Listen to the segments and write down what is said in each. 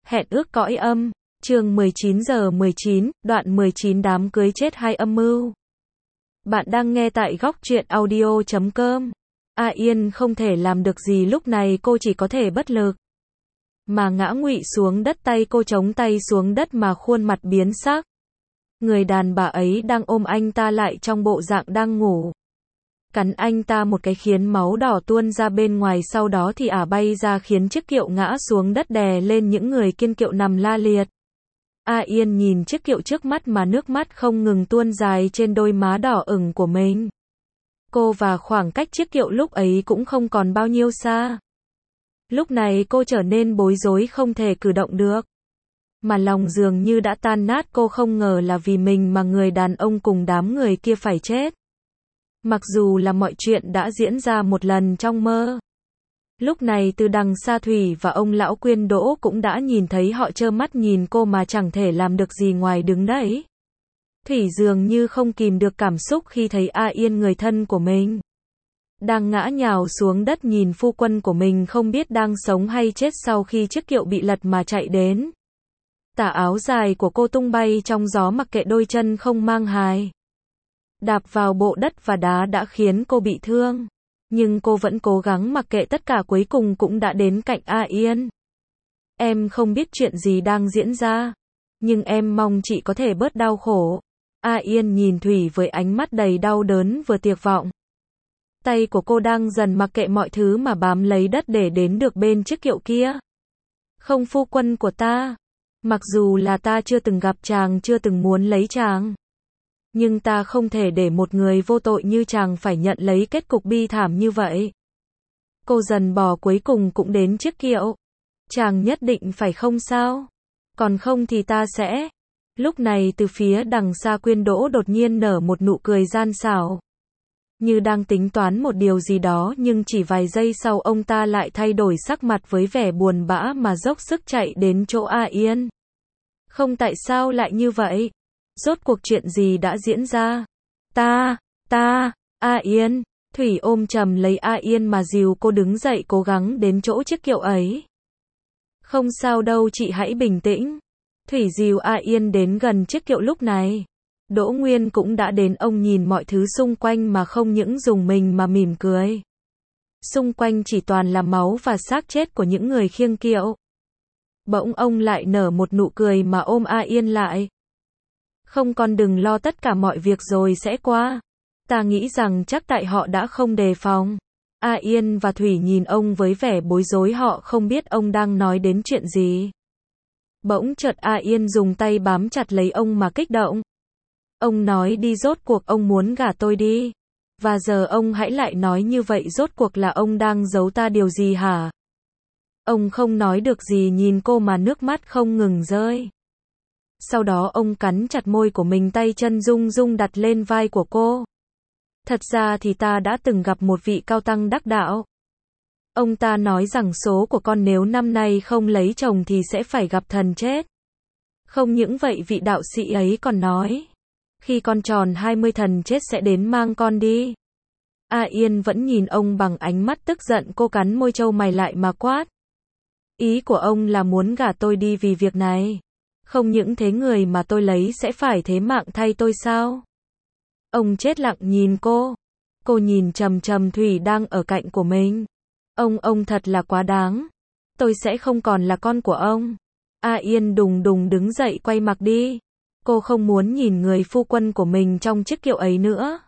Hẹn ước cõi âm, chương 19:19, đoạn 19 đám cưới chết hay âm mưu. Bạn đang nghe tại góc truyện audio.com. A Yên không thể làm được gì lúc này, cô chỉ có thể bất lực mà ngã ngụy xuống đất, tay cô chống tay xuống đất mà khuôn mặt biến sắc. Người đàn bà ấy đang ôm anh ta lại trong bộ dạng đang ngủ. Cắn anh ta một cái khiến máu đỏ tuôn ra bên ngoài, sau đó thì bay ra khiến chiếc kiệu ngã xuống đất đè lên những người kiên kiệu nằm la liệt. A Yên nhìn chiếc kiệu trước mắt mà nước mắt không ngừng tuôn dài trên đôi má đỏ ửng của mình. Cô và khoảng cách chiếc kiệu lúc ấy cũng không còn bao nhiêu xa. Lúc này cô trở nên bối rối không thể cử động được. Mà lòng dường như đã tan nát, cô không ngờ là vì mình mà người đàn ông cùng đám người kia phải chết. Mặc dù là mọi chuyện đã diễn ra một lần trong mơ. Lúc này từ đằng xa Thủy và ông lão Quyên Đỗ cũng đã nhìn thấy, họ trơ mắt nhìn cô mà chẳng thể làm được gì ngoài đứng đấy. Thủy dường như không kìm được cảm xúc khi thấy A Yên, người thân của mình, đang ngã nhào xuống đất, nhìn phu quân của mình không biết đang sống hay chết sau khi chiếc kiệu bị lật mà chạy đến. Tà áo dài của cô tung bay trong gió, mặc kệ đôi chân không mang hài đạp vào bộ đất và đá đã khiến cô bị thương. Nhưng cô vẫn cố gắng mặc kệ tất cả, cuối cùng cũng đã đến cạnh A Yên. Em không biết chuyện gì đang diễn ra, nhưng em mong chị có thể bớt đau khổ. A Yên nhìn Thủy với ánh mắt đầy đau đớn vừa tuyệt vọng. Tay của cô đang dần mặc kệ mọi thứ mà bám lấy đất để đến được bên chiếc kiệu kia. Không, phu quân của ta. Mặc dù là ta chưa từng gặp chàng, chưa từng muốn lấy chàng, nhưng ta không thể để một người vô tội như chàng phải nhận lấy kết cục bi thảm như vậy. Cô dần bò, cuối cùng cũng đến chiếc kiệu. Chàng nhất định phải không sao? Còn không thì ta sẽ... Lúc này từ phía đằng xa Quyên Đỗ đột nhiên nở một nụ cười gian xảo, như đang tính toán một điều gì đó, nhưng chỉ vài giây sau ông ta lại thay đổi sắc mặt với vẻ buồn bã mà dốc sức chạy đến chỗ A Yên. Không, tại sao lại như vậy? Rốt cuộc chuyện gì đã diễn ra? A Yên. Thủy ôm chầm lấy A Yên mà dìu cô đứng dậy, cố gắng đến chỗ chiếc kiệu ấy. Không sao đâu chị, hãy bình tĩnh. Thủy dìu A Yên đến gần chiếc kiệu. Lúc này Đỗ Nguyên cũng đã đến, ông nhìn mọi thứ xung quanh mà không những rùng mình mà mỉm cười. Xung quanh chỉ toàn là máu và xác chết của những người khiêng kiệu. Bỗng ông lại nở một nụ cười mà ôm A Yên lại. Không, con đừng lo, tất cả mọi việc rồi sẽ qua. Ta nghĩ rằng chắc tại họ đã không đề phòng. A Yên và Thủy nhìn ông với vẻ bối rối, họ không biết ông đang nói đến chuyện gì. Bỗng chợt A Yên dùng tay bám chặt lấy ông mà kích động. Ông nói đi, rốt cuộc ông muốn gả tôi đi. Và giờ ông hãy lại nói như vậy, rốt cuộc là ông đang giấu ta điều gì hả? Ông không nói được gì, nhìn cô mà nước mắt không ngừng rơi. Sau đó ông cắn chặt môi của mình, tay chân rung rung đặt lên vai của cô. Thật ra thì ta đã từng gặp một vị cao tăng đắc đạo. Ông ta nói rằng số của con nếu năm nay không lấy chồng thì sẽ phải gặp thần chết. Không những vậy, vị đạo sĩ ấy còn nói, khi con tròn 20 thần chết sẽ đến mang con đi. A Yên vẫn nhìn ông bằng ánh mắt tức giận, cô cắn môi trâu mày lại mà quát. Ý của ông là muốn gả tôi đi vì việc này? Không những thế, người mà tôi lấy sẽ phải thế mạng thay tôi sao? Ông chết lặng nhìn cô. Cô nhìn chằm chằm Thủy đang ở cạnh của mình. Ông thật là quá đáng. Tôi sẽ không còn là con của ông. A Yên đùng đùng đứng dậy quay mặt đi. Cô không muốn nhìn người phu quân của mình trong chiếc kiệu ấy nữa.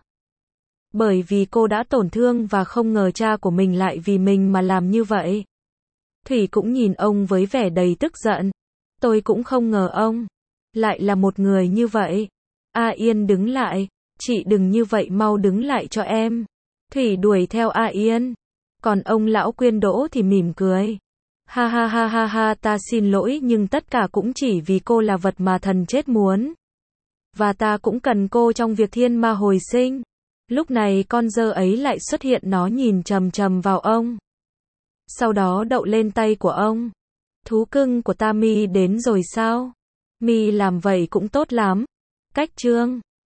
Bởi vì cô đã tổn thương và không ngờ cha của mình lại vì mình mà làm như vậy. Thủy cũng nhìn ông với vẻ đầy tức giận. Tôi cũng không ngờ ông lại là một người như vậy. A Yên đứng lại. Chị đừng như vậy, mau đứng lại cho em. Thủy đuổi theo A Yên. Còn ông lão Quyên Đỗ thì mỉm cười. Ha ha ha ha ha, ta xin lỗi, nhưng tất cả cũng chỉ vì cô là vật mà thần chết muốn. Và ta cũng cần cô trong việc thiên ma hồi sinh. Lúc này con dơ ấy lại xuất hiện, nó nhìn chằm chằm vào ông. Sau đó đậu lên tay của ông. Thú cưng của ta, Mi đến rồi sao? Mi làm vậy cũng tốt lắm. Cách chương